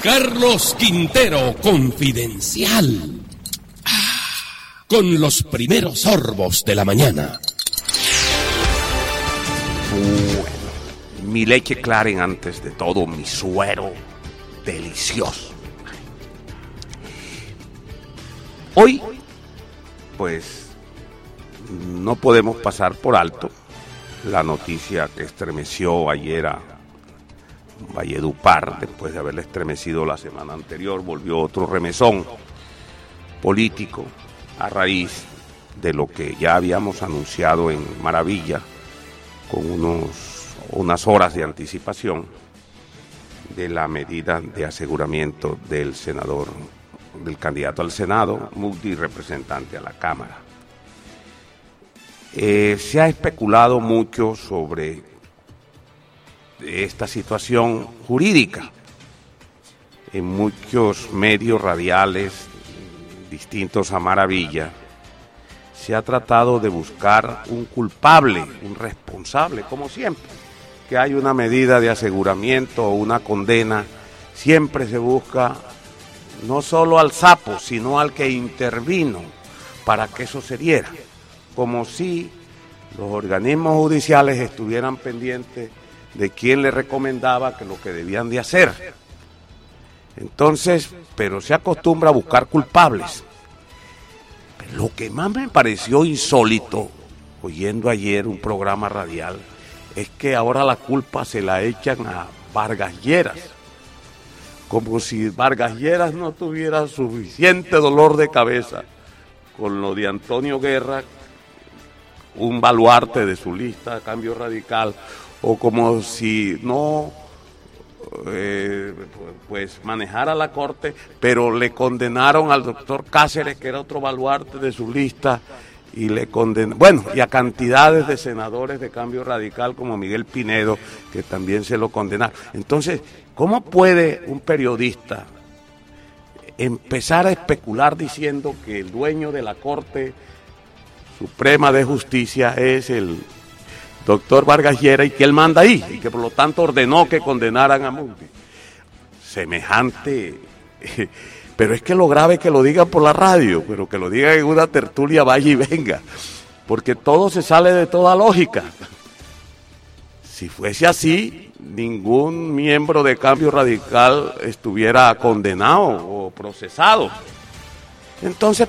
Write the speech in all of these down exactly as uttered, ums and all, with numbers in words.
Carlos Quintero, confidencial. Con los primeros sorbos de la mañana. Bueno, mi leche Claren antes de todo, mi suero delicioso. Hoy, pues, no podemos pasar por alto la noticia que estremeció ayer a Valledupar, después de haberle estremecido la semana anterior, volvió otro remesón político a raíz de lo que ya habíamos anunciado en Maravilla con unos, unas horas de anticipación de la medida de aseguramiento del senador, del candidato al Senado, multirepresentante a la Cámara. Eh, se ha especulado mucho sobre esta situación jurídica en muchos medios radiales distintos a Maravilla. Se ha tratado de buscar un culpable, un responsable, como siempre que hay una medida de aseguramiento o una condena, siempre se busca no solo al sapo, sino al que intervino para que eso se diera, como si los organismos judiciales estuvieran pendientes de quién le recomendaba que lo que debían de hacer. Entonces, pero se acostumbra a buscar culpables. Pero lo que más me pareció insólito, oyendo ayer un programa radial, es que ahora la culpa se la echan a Vargas Lleras, como si Vargas Lleras no tuviera suficiente dolor de cabeza con lo de Antonio Guerra, un baluarte de su lista de Cambio Radical, o como si no eh, pues manejara la corte, pero le condenaron al doctor Cáceres, que era otro baluarte de su lista, y le condenó, bueno, y a cantidades de senadores de Cambio Radical como Miguel Pinedo, que también se lo condenaron. Entonces, ¿cómo puede un periodista empezar a especular diciendo que el dueño de la Corte Suprema de Justicia es el doctor Vargas Lleras y que él manda ahí, y que por lo tanto ordenó que condenaran a Multi? Semejante, eh, pero es que lo grave es que lo digan por la radio, pero que lo digan en una tertulia vaya y venga, porque todo se sale de toda lógica. Si fuese así, ningún miembro de Cambio Radical estuviera condenado o procesado. Entonces,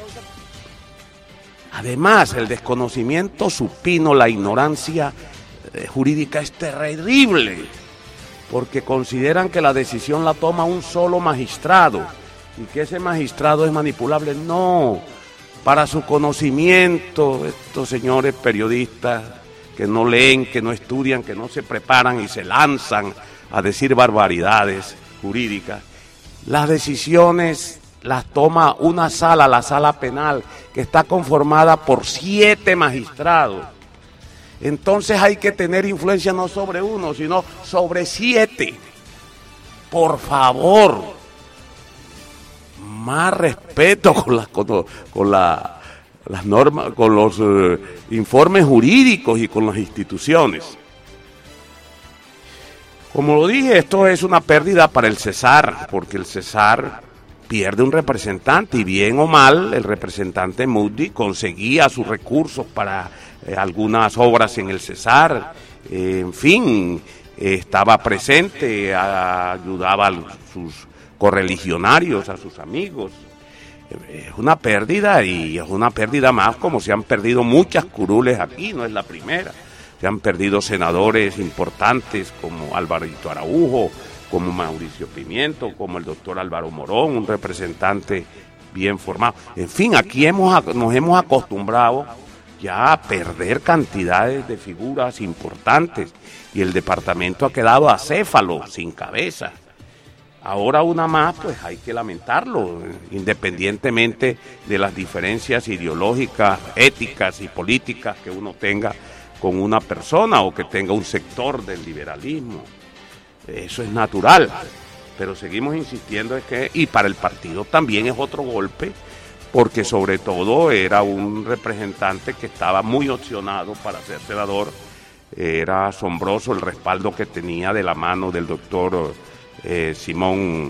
además, el desconocimiento supino, la ignorancia eh, jurídica es terrible, porque consideran que la decisión la toma un solo magistrado y que ese magistrado es manipulable. No, para su conocimiento, estos señores periodistas que no leen, que no estudian, que no se preparan y se lanzan a decir barbaridades jurídicas, las decisiones las toma una sala, la sala penal, que está conformada por siete magistrados. Entonces hay que tener influencia no sobre uno, sino sobre siete. Por favor, más respeto con las con, con la, las normas, con los eh, informes jurídicos y con las instituciones. Como lo dije, esto es una pérdida para el Cesar, porque el Cesar pierde un representante, y bien o mal, el representante Moody conseguía sus recursos para eh, algunas obras en el Cesar, eh, en fin, eh, estaba presente, a, ayudaba a sus correligionarios, a sus amigos. Es una pérdida, y es una pérdida más, como se han perdido muchas curules aquí, no es la primera. Se han perdido senadores importantes como Alvarito Araujo, como Mauricio Pimiento, como el doctor Álvaro Morón, un representante bien formado. En fin, aquí hemos, nos hemos acostumbrado ya a perder cantidades de figuras importantes, y el departamento ha quedado acéfalo, sin cabeza. Ahora una más, pues hay que lamentarlo, independientemente de las diferencias ideológicas, éticas y políticas que uno tenga con una persona o que tenga un sector del liberalismo. Eso es natural, pero seguimos insistiendo en que, y para el partido también es otro golpe, porque sobre todo era un representante que estaba muy opcionado para ser senador. Era asombroso el respaldo que tenía de la mano del doctor eh, Simón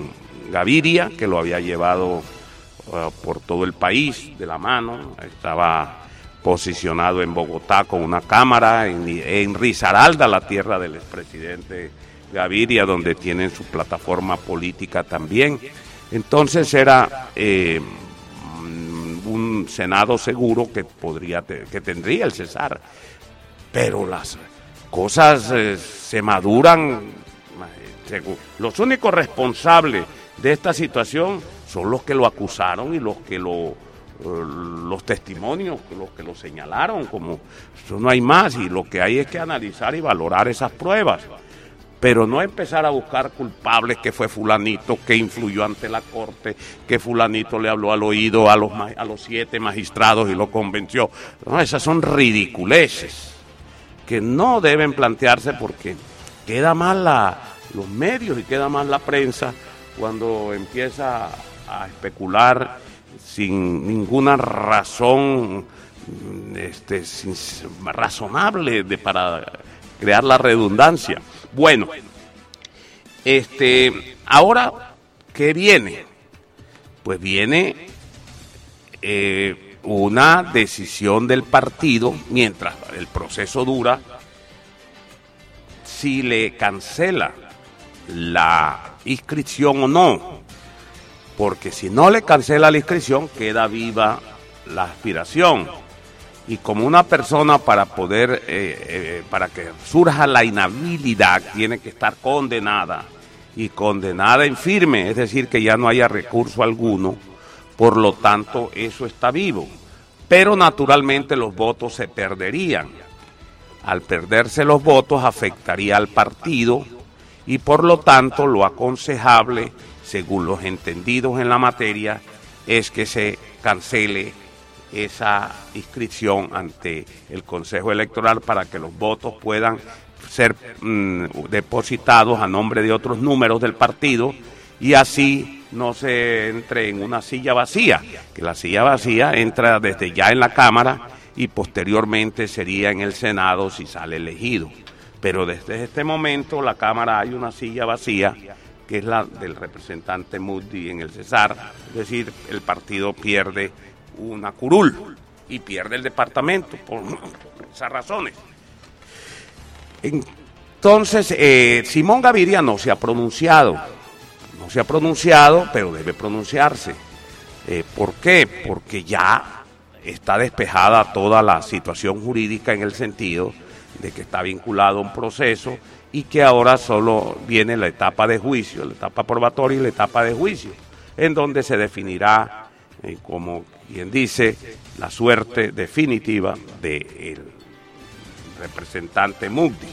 Gaviria, que lo había llevado uh, por todo el país de la mano. Estaba posicionado en Bogotá con una cámara, en, en Risaralda, la tierra del expresidente Gaviria, donde tienen su plataforma política también. Entonces era eh, un Senado seguro que podría que tendría el Cesar, pero las cosas eh, se maduran. Los únicos responsables de esta situación son los que lo acusaron y los que lo los testimonios, los que lo señalaron, como eso no hay más, y lo que hay es que analizar y valorar esas pruebas, pero no empezar a buscar culpables, que fue fulanito que influyó ante la corte, que fulanito le habló al oído a los, a los siete magistrados y lo convenció. No, esas son ridiculeces que no deben plantearse, porque queda mal la, los medios y queda mal la prensa cuando empieza a especular sin ninguna razón este, sin, razonable de, para crear la redundancia. Bueno, este, ahora, ¿qué viene? Pues viene eh, una decisión del partido, mientras el proceso dura, si le cancela la inscripción o no, porque si no le cancela la inscripción, queda viva la aspiración. Y como una persona, para poder, eh, eh, para que surja la inhabilidad, tiene que estar condenada, y condenada en firme, es decir, que ya no haya recurso alguno, por lo tanto, eso está vivo. Pero naturalmente los votos se perderían. Al perderse los votos, afectaría al partido, y por lo tanto, lo aconsejable, según los entendidos en la materia, es que se cancele esa inscripción ante el Consejo Electoral para que los votos puedan ser mmm, depositados a nombre de otros números del partido, y así no se entre en una silla vacía, que la silla vacía entra desde ya en la Cámara y posteriormente sería en el Senado si sale elegido. Pero desde este momento la Cámara hay una silla vacía, que es la del representante Mugdi en el Cesar, es decir, el partido pierde una curul y pierde el departamento por, por esas razones. Entonces, eh, Simón Gaviria no se ha pronunciado, no se ha pronunciado, pero debe pronunciarse. Eh, ¿Por qué? Porque ya está despejada toda la situación jurídica, en el sentido de que está vinculado a un proceso y que ahora solo viene la etapa de juicio, la etapa probatoria y la etapa de juicio, en donde se definirá, eh, como quien dice, la suerte definitiva del representante Mugdi.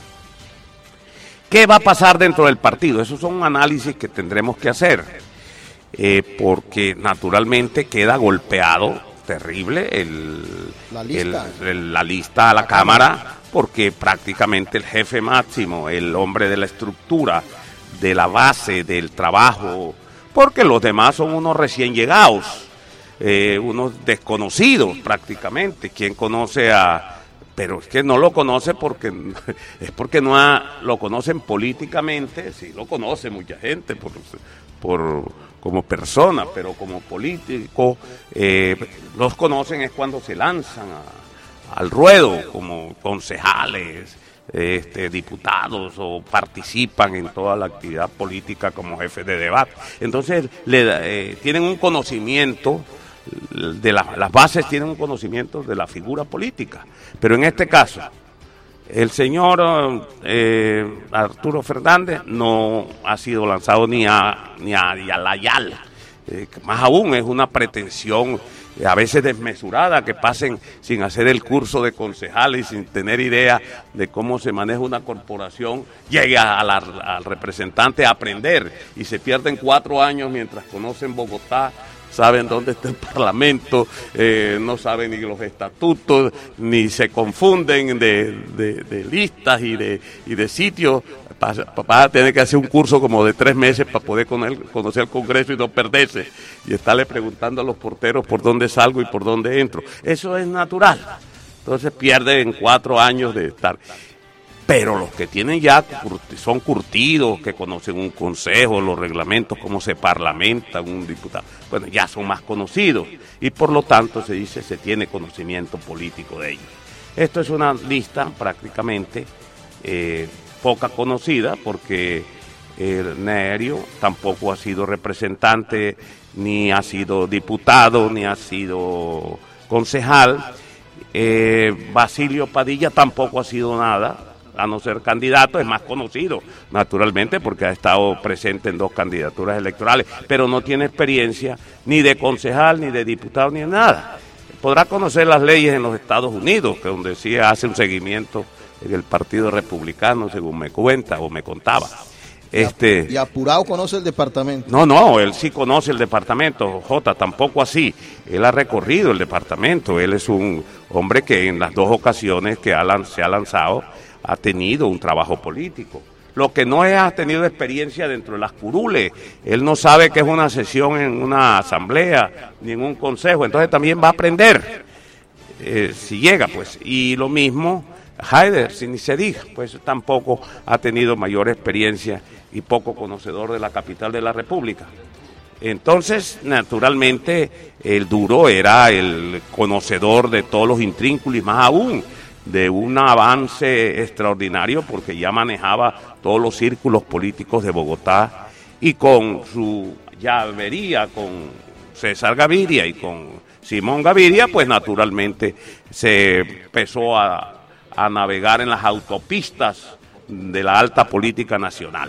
¿Qué va a pasar dentro del partido? Esos son análisis que tendremos que hacer, eh, porque naturalmente queda golpeado terrible el, la lista, el, el, la lista a la, la Cámara, Cámara, porque prácticamente el jefe máximo, el hombre de la estructura, de la base, del trabajo, porque los demás son unos recién llegados, eh, unos desconocidos prácticamente. ¿Quién conoce a...? Pero es que no lo conoce porque es porque no ha, lo conocen políticamente, sí lo conoce mucha gente por, por como persona, pero como político eh, los conocen es cuando se lanzan a, al ruedo como concejales, este, diputados, o participan en toda la actividad política como jefes de debate. Entonces le, eh, tienen un conocimiento de la, las bases, tienen un conocimiento de la figura política, pero en este caso el señor eh, Arturo Fernández no ha sido lanzado ni a ni a, ni a la YAL, eh, más aún es una pretensión eh, a veces desmesurada, que pasen sin hacer el curso de concejales y sin tener idea de cómo se maneja una corporación, llega a la, al representante a aprender y se pierden cuatro años mientras conocen Bogotá, saben dónde está el Parlamento, eh, no saben ni los estatutos, ni se confunden de, de, de listas y de, y de sitios. Papá tiene que hacer un curso como de tres meses para poder conocer el Congreso y no perderse, y estarle preguntando a los porteros por dónde salgo y por dónde entro. Eso es natural. Entonces pierde en cuatro años de estar. pero los que tienen ya, son curtidos, que conocen un consejo, los reglamentos, cómo se parlamenta un diputado, bueno, ya son más conocidos y por lo tanto se dice se tiene conocimiento político de ellos. Esto es una lista prácticamente eh, poca conocida porque el Nerio tampoco ha sido representante, ni ha sido diputado, ni ha sido concejal. Eh, Basilio Padilla tampoco ha sido nada, a no ser candidato, es más conocido, naturalmente, porque ha estado presente en dos candidaturas electorales, pero no tiene experiencia ni de concejal, ni de diputado, ni de nada. Podrá conocer las leyes en los Estados Unidos, que donde sí hace un seguimiento en el Partido Republicano, según me cuenta o me contaba. Este, y apurado conoce el departamento. No, no, él sí conoce el departamento, Jota, tampoco así. Él ha recorrido el departamento, él es un hombre que en las dos ocasiones que ha, se ha lanzado ha tenido un trabajo político. Lo que no es, ha tenido experiencia dentro de las curules. Él no sabe qué es una sesión en una asamblea, ni en un consejo, entonces también va a aprender, eh, si llega, pues. Y lo mismo, Haider, si ni se diga, pues tampoco ha tenido mayor experiencia y poco conocedor de la capital de la República. Entonces, naturalmente, el duro era el conocedor de todos los intrínculos, más aún de un avance extraordinario porque ya manejaba todos los círculos políticos de Bogotá y con su llavería con César Gaviria y con Simón Gaviria, pues naturalmente se empezó a, a navegar en las autopistas de la alta política nacional.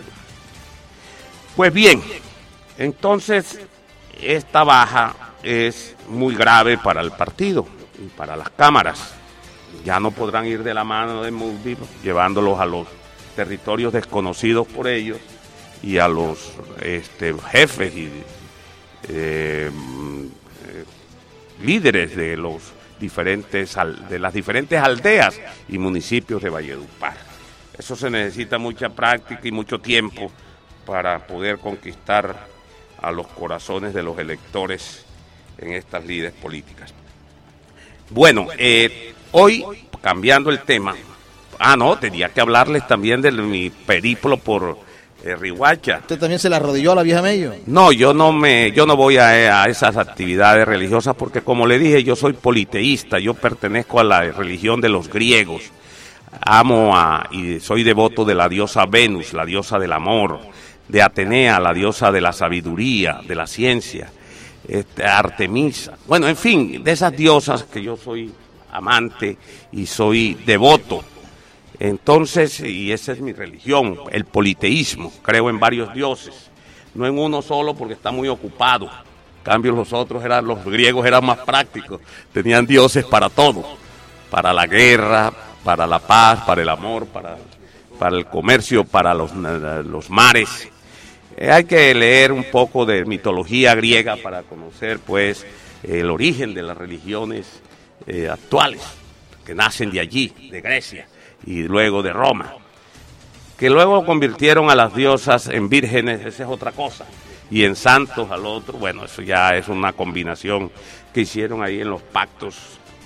Pues bien, entonces esta baja es muy grave para el partido y para las cámaras. Ya no podrán ir de la mano de Muldi, llevándolos a los territorios desconocidos por ellos y a los este, jefes y eh, eh, líderes de los diferentes de las diferentes aldeas y municipios de Valledupar. Eso se necesita mucha práctica y mucho tiempo para poder conquistar a los corazones de los electores en estas lides políticas. Bueno, eh, hoy, cambiando el tema, ah, no, tenía que hablarles también de mi periplo por eh, Riohacha. ¿Usted también se la arrodilló a la vieja Mello? No, yo no me, yo no voy a, a esas actividades religiosas porque, como le dije, yo soy politeísta, yo pertenezco a la religión de los griegos. Amo a, y soy devoto de la diosa Venus, la diosa del amor, de Atenea, la diosa de la sabiduría, de la ciencia, este, Artemisa, bueno, en fin, de esas diosas que yo soy amante y soy devoto. Entonces, y esa es mi religión, el politeísmo, creo en varios dioses, no en uno solo porque está muy ocupado. En cambio, los otros eran, los griegos eran más prácticos, tenían dioses para todo, para la guerra, para la paz, para el amor, para, para el comercio, para los, los mares. Eh, hay que leer un poco de mitología griega para conocer, pues, el origen de las religiones eh, actuales, que nacen de allí, de Grecia, y luego de Roma. Que luego convirtieron a las diosas en vírgenes, esa es otra cosa, y en santos al otro. Bueno, eso ya es una combinación que hicieron ahí en los pactos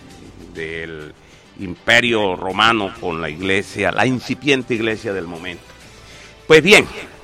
del Imperio Romano con la iglesia, la incipiente iglesia del momento. Pues bien,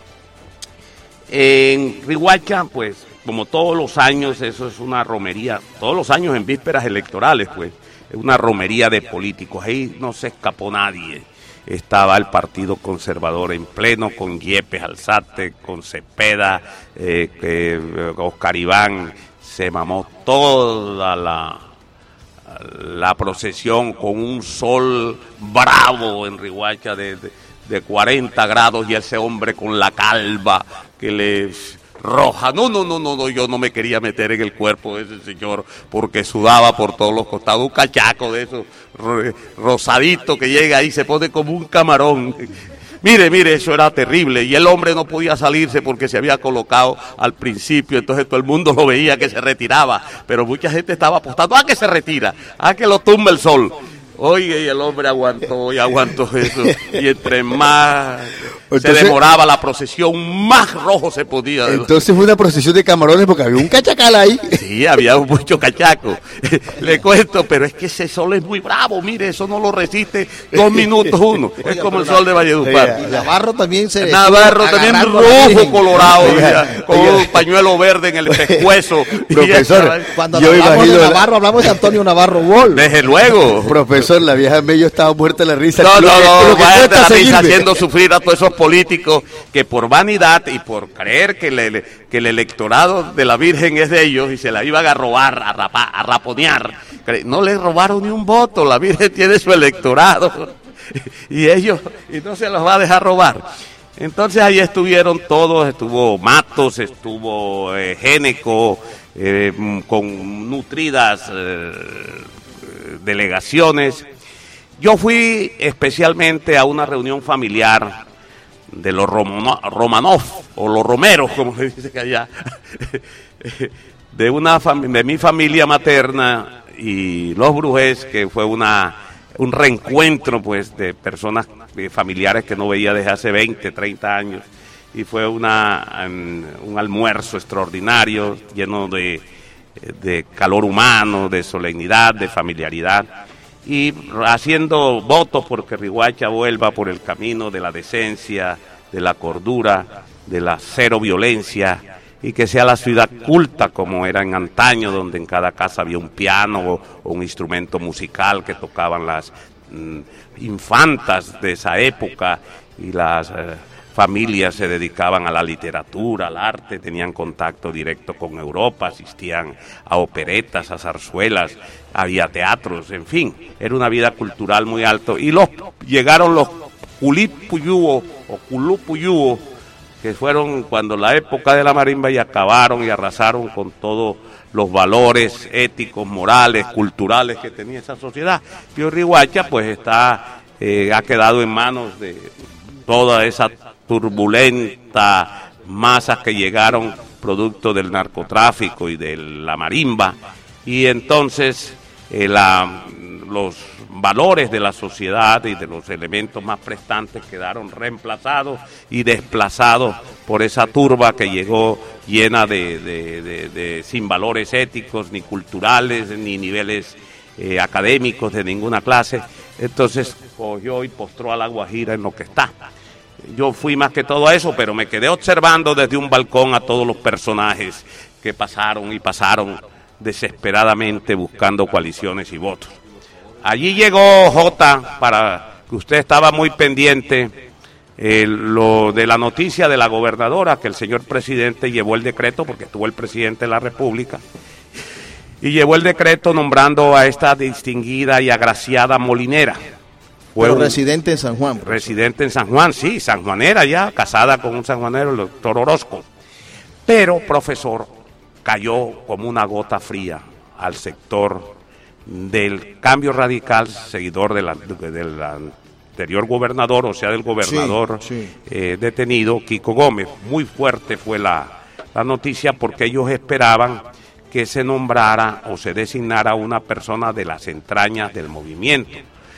en Riohacha, pues, como todos los años, eso es una romería, todos los años en vísperas electorales, pues, es una romería de políticos. Ahí no se escapó nadie. Estaba el Partido Conservador en pleno, con Yepes Alzate, con Cepeda, eh, eh, Oscar Iván, se mamó toda la, la procesión con un sol bravo en Riohacha de, de, de cuarenta grados y ese hombre con la calva que le roja. No, no, no, no, no, yo no me quería meter en el cuerpo de ese señor porque sudaba por todos los costados, un cachaco de esos rosadito que llega ahí, se pone como un camarón. Mire, mire, eso era terrible y el hombre no podía salirse porque se había colocado al principio, entonces todo el mundo lo veía que se retiraba, pero mucha gente estaba apostando a que se retira, a que lo tumba el sol. Oye, y el hombre aguantó y aguantó eso. Y entre más Entonces, se demoraba la procesión, más rojo se podía. Entonces fue una procesión de camarones porque había un cachacal ahí. Sí, había mucho cachaco. Le cuento, pero es que ese sol es muy bravo. Mire, eso no lo resiste dos minutos uno. Oiga, es como el pero sol de Valledupar. Y Navarro también se... Navarro también agarrando a la rojo Virgen. colorado, Oiga, ya, con oiga. un pañuelo verde en el pescuezo. Profesor, Cuando Yo hablamos imagino de la- Navarro, hablamos de Antonio Navarro Wall. Desde luego. Profesor, la vieja Mello estaba muerta de la risa. No, Lo no, que- no, lo que vaya de cuesta la risa seguirme. haciendo sufrir a todos esos políticos que por vanidad y por creer que, le, le- que el electorado de la Virgen es de ellos y se la iban a robar, a, rapa- a raponear. Cre- No le robaron ni un voto, la Virgen tiene su electorado y ellos, y no se los va a dejar robar. Entonces ahí estuvieron todos, estuvo Matos, estuvo eh, Géneco, eh, mm, con nutridas eh, delegaciones. Yo fui especialmente a una reunión familiar de los Romano- Romanov, o los Romeros, como se dice allá, de, una fam- de mi familia materna y los Brujés, que fue una un reencuentro pues de personas, de familiares que no veía desde hace veinte, treinta años, y fue una um, un almuerzo extraordinario, lleno de, de calor humano, de solemnidad, de familiaridad, y haciendo votos porque Riohacha vuelva por el camino de la decencia, de la cordura, de la cero violencia, y que sea la ciudad culta como era en antaño, donde en cada casa había un piano o, o un instrumento musical que tocaban las mm, infantas de esa época, y las eh, familias se dedicaban a la literatura, al arte, tenían contacto directo con Europa, asistían a operetas, a zarzuelas, había teatros, en fin, era una vida cultural muy alto. Y los llegaron los culipuyúos o culupuyúos, que fueron cuando la época de la marimba, y acabaron y arrasaron con todos los valores éticos, morales, culturales que tenía esa sociedad. Y Riohacha pues está, eh, ha quedado en manos de toda esa turbulenta masas que llegaron producto del narcotráfico y de la marimba, y entonces eh, la, los valores de la sociedad y de los elementos más prestantes quedaron reemplazados y desplazados por esa turba que llegó llena de, de, de, de sin valores éticos, ni culturales, ni niveles eh, académicos de ninguna clase. Entonces cogió y postró a La Guajira en lo que está. Yo fui más que todo a eso, pero me quedé observando desde un balcón a todos los personajes que pasaron y pasaron desesperadamente buscando coaliciones y votos. Allí llegó Jota, para que usted estaba muy pendiente, eh, lo de la noticia de la gobernadora, que el señor presidente llevó el decreto, porque estuvo el presidente de la República, y llevó el decreto nombrando a esta distinguida y agraciada molinera. Fue Pero un residente en San Juan. residente en San Juan, sí, sanjuanera ya, casada con un sanjuanero, el doctor Orozco. Pero, profesor, cayó como una gota fría al sector del Cambio Radical, seguidor de la, de, del anterior gobernador, o sea, del gobernador Sí, sí. eh, detenido, Kiko Gómez. Muy fuerte fue la, la noticia, porque ellos esperaban que se nombrara o se designara una persona de las entrañas del movimiento.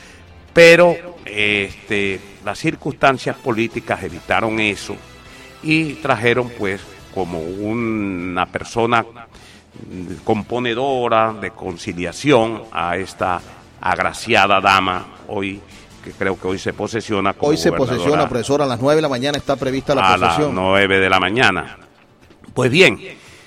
Pero este, las circunstancias políticas evitaron eso y trajeron pues como una persona componedora de conciliación a esta agraciada dama, hoy que creo que hoy se posesiona como Hoy se gobernadora. posesiona, profesor, a las nueve de la mañana está prevista la a las posesión. nueve de la mañana. Pues bien,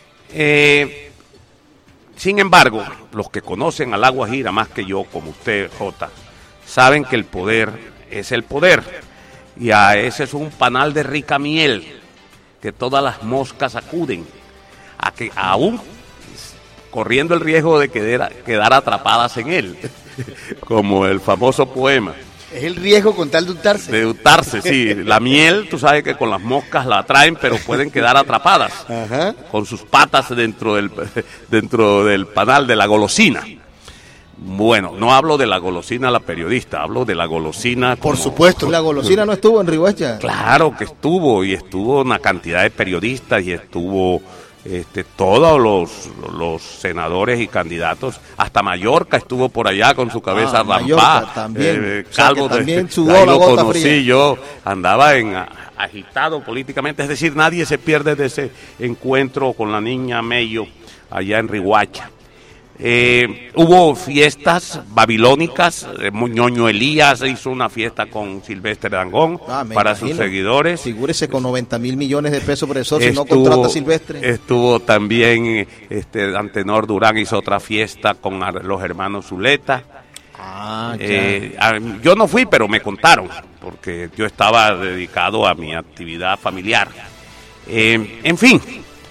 eh, sin embargo, los que conocen a La Guajira más que yo, como usted, Jota, saben que el poder es el poder, y a ese es un panal de rica miel que todas las moscas acuden, a que aún corriendo el riesgo de quedar, quedar atrapadas en él, como el famoso poema. Es el riesgo con tal de untarse. De untarse, sí. La miel, tú sabes que con las moscas la atraen, pero pueden quedar atrapadas Ajá. con sus patas dentro del, dentro del panal de la golosina. Bueno, no hablo de la golosina la periodista, hablo de la golosina. Por como- supuesto. La golosina no estuvo en Riohacha. Claro que estuvo, y estuvo una cantidad de periodistas, y estuvo Este, todos los, los senadores y candidatos, hasta Mallorca estuvo por allá con su cabeza Ah, rampada. Mallorca también. Eh, O sea, calvo, que también de- sudó ahí la lo gota conocí fría. yo, andaba en agitado políticamente, es decir, nadie se pierde de ese encuentro con la niña Mello allá en Riguacha. Eh, hubo fiestas babilónicas, eh, Ñoño Elías hizo una fiesta con Silvestre Dangond Ah, me para imagino. sus seguidores. Figúrese con noventa mil millones de pesos, profesor, si no Estuvo- contrata a Silvestre. Estuvo también este, Antenor Durán hizo otra fiesta con ar- los hermanos Zuleta. Ah, ya. Eh, a- yo no fui, pero me contaron, porque yo estaba dedicado a mi actividad familiar. Eh, en fin,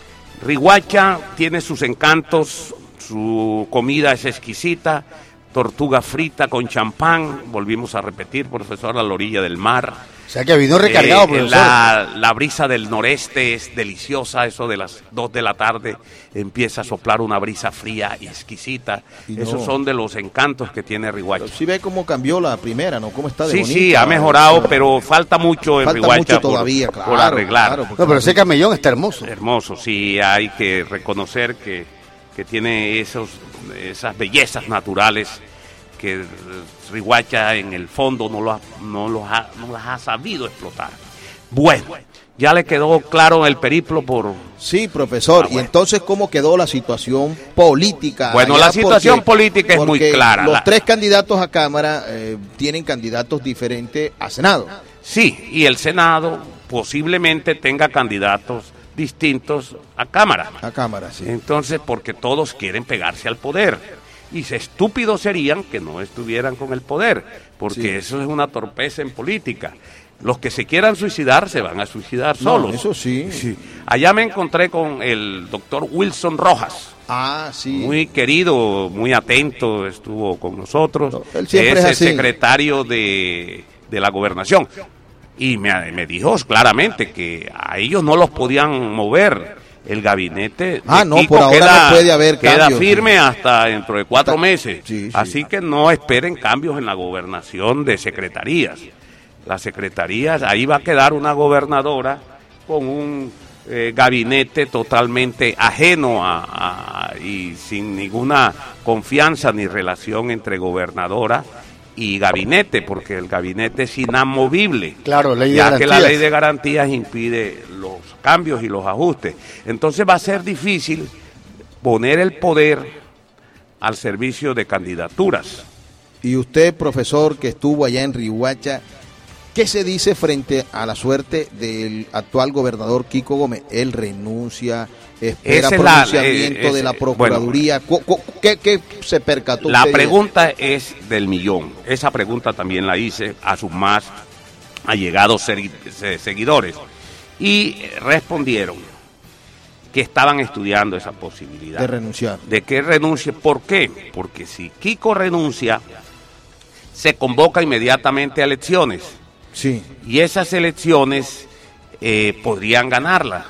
Riguacha tiene sus encantos, su comida es exquisita, tortuga frita con champán, volvimos a repetir, profesor, a la orilla del mar. O sea que vino recargado, Eh, profesor. La, la brisa del noreste es deliciosa, eso de las dos de la tarde empieza a soplar una brisa fría y exquisita. Y no- Esos son de los encantos que tiene Riguacha. Pero sí ve cómo cambió la primera, ¿no? Cómo está de Sí, bonita. sí, ha mejorado, pero falta mucho en Falta Riguacha mucho por- todavía, por, claro, arreglar. claro, porque- No, pero ese camellón está hermoso. Hermoso, sí, hay que reconocer que, que tiene esos, esas bellezas naturales que eh, Riguacha en el fondo no, lo ha- no, los ha- no las ha sabido explotar. Bueno, ya le quedó claro el periplo por... Sí, profesor. Ah, Y bueno. entonces, ¿cómo quedó la situación política? Bueno, allá? la situación política es muy porque clara. Los La- tres candidatos a Cámara eh, tienen candidatos diferentes a Senado. Sí, y el Senado posiblemente tenga candidatos distintos a Cámara. A Cámara, sí. Entonces, porque todos quieren pegarse al poder. Y se- estúpidos serían que no estuvieran con el poder, porque Sí. eso es una torpeza en política. Los que se quieran suicidar se van a suicidar No, solos. eso sí. Sí. Allá me encontré con el doctor Wilson Rojas, Ah, sí. muy querido, muy atento, estuvo con nosotros. No, él siempre es el así. secretario de, de la gobernación. Y me, me dijo claramente que a ellos no los podían mover. El gabinete de Ah, no, Kiko por ahora queda, no puede haber queda cambios. firme hasta dentro de cuatro Hasta- meses. sí, sí. Así que no esperen cambios en la gobernación de secretarías. Las secretarías, ahí va a quedar una gobernadora con un eh, gabinete totalmente ajeno a, a- y sin ninguna confianza ni relación entre gobernadora y gabinete, porque el gabinete es inamovible. Claro, ley de ya que la garantías. ley de garantías impide los cambios y los ajustes. Entonces va a ser difícil poner el poder al servicio de candidaturas. Y usted, profesor, que estuvo allá en Riguacha, ¿qué se dice frente a la suerte del actual gobernador Kiko Gómez? Él renuncia, espera Esa es la- pronunciamiento eh, de la ese- Procuraduría. Cu- cu- ¿Qué, qué se percató La usted? pregunta es del millón. Esa pregunta también la hice a sus más allegados segui- se- seguidores. Y respondieron que estaban estudiando esa posibilidad. de renunciar. De que renuncie. ¿Por qué? Porque si Kiko renuncia, se convoca inmediatamente a elecciones. Sí. Y esas elecciones eh, podrían ganarla.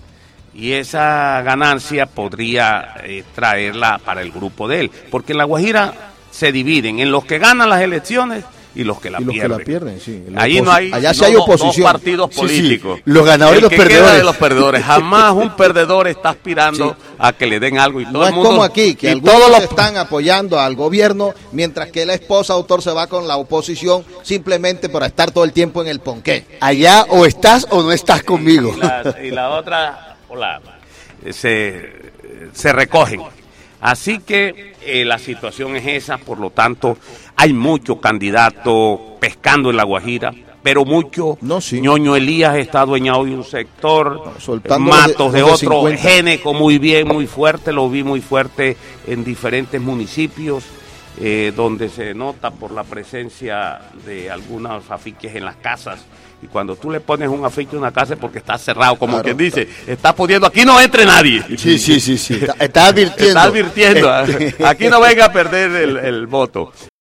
Y esa ganancia podría eh, traerla para el grupo de él. Porque en La Guajira se dividen en los que ganan las elecciones y los que la Y los pierden. que la pierden, sí. La Ahí no oposi- hay, allá sí no, hay no, oposición. dos partidos Sí, sí. políticos. Los ganadores y El los que queda perdedores. de los perdedores. Jamás un perdedor está aspirando Sí. a que le den algo y todo No el es mundo. como aquí, que y algunos todos los están apoyando al gobierno, mientras que la esposa autor se va con la oposición simplemente por estar todo el tiempo en el ponqué. Allá o estás o no estás conmigo. y la, y la otra hola, se, se recogen. Así que eh, la situación es esa, por lo tanto, hay mucho candidato pescando en La Guajira, pero mucho. No, sí. Ñoño Elías está adueñado de un sector, No, soltando Matos los de- de, los de otro, cincuenta. Géneco muy bien, muy fuerte, lo vi muy fuerte en diferentes municipios, eh, donde se nota por la presencia de algunos afiches en las casas. Y cuando tú le pones un afiche a una casa es porque está cerrado, como Claro. quien dice, está poniendo, aquí no entre nadie. Sí, sí, sí, sí. Está, está advirtiendo. Está advirtiendo, aquí no venga a perder el, el voto.